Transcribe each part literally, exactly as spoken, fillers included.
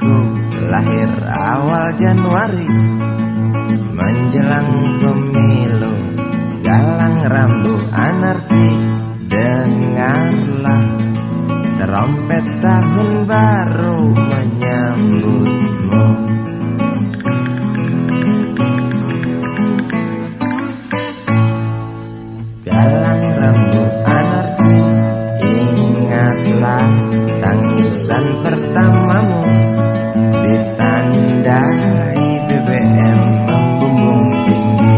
Anakku lahir awal Januari menjelang pemilu. Galang rambut anarki, dengarlah trompet tahun baru menyambutmu. Galang rambut anarki, ingatlah tangisan pertamamu, ditandai B B M membumbung tinggi.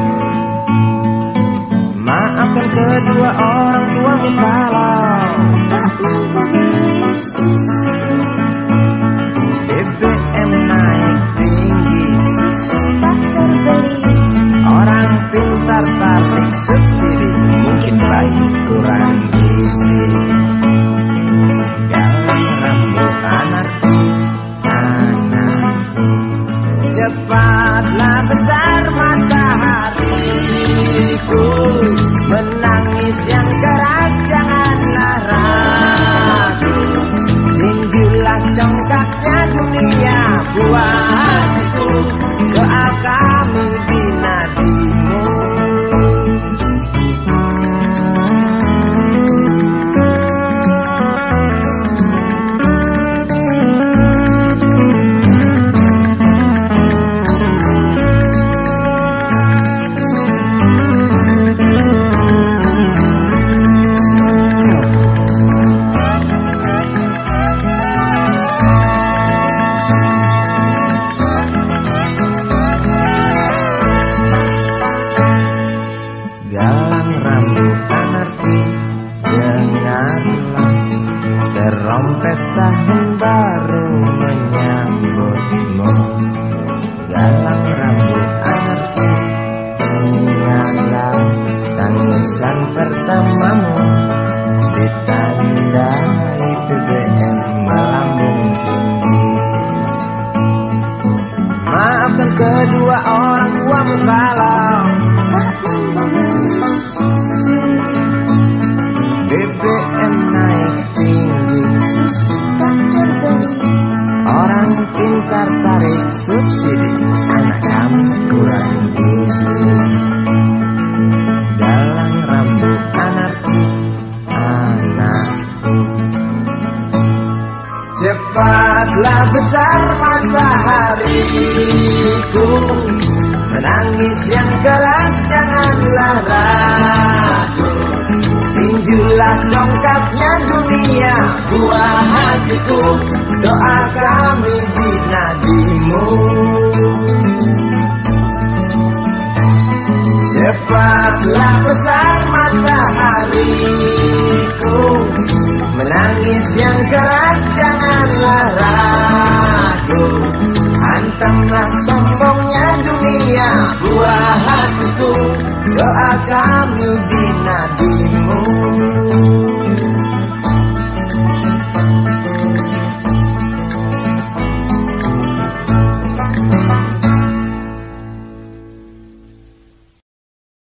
Maafkan kedua orang tuamu kalau tak mampu beli susu. B B M naik tinggi, Susu tak terbeli. orang pintar tarik subsidi, mungkin bayi kurang gizi. Galang rambut anarki, anakku, cepatlah besar matahariku. Menangis yang keras janganlah ragu, tinjulah congkaknya dunia buah hatiku. Doa kami di nadimu. Galang rambut anarki, dengarlah trompet tahun baru menyambutmu. Galang rambut anarki, ingatlah tangisan pertamamu, ditandai B B M melambung tinggi. Maafkan kedua orang tuamu kalau Tak mampu beli susu. B B M naik tinggi, Susu tak terbeli. orang pintar tarik subsidi, anak kamu kurang gizi. Galang rambut anarki, anakku, cepatlah besar matahariku. Menangis yang keras janganlah ragu, tinjulah congkaknya dunia buah hatiku. Doa kami di nadimu. Cepatlah besar matahari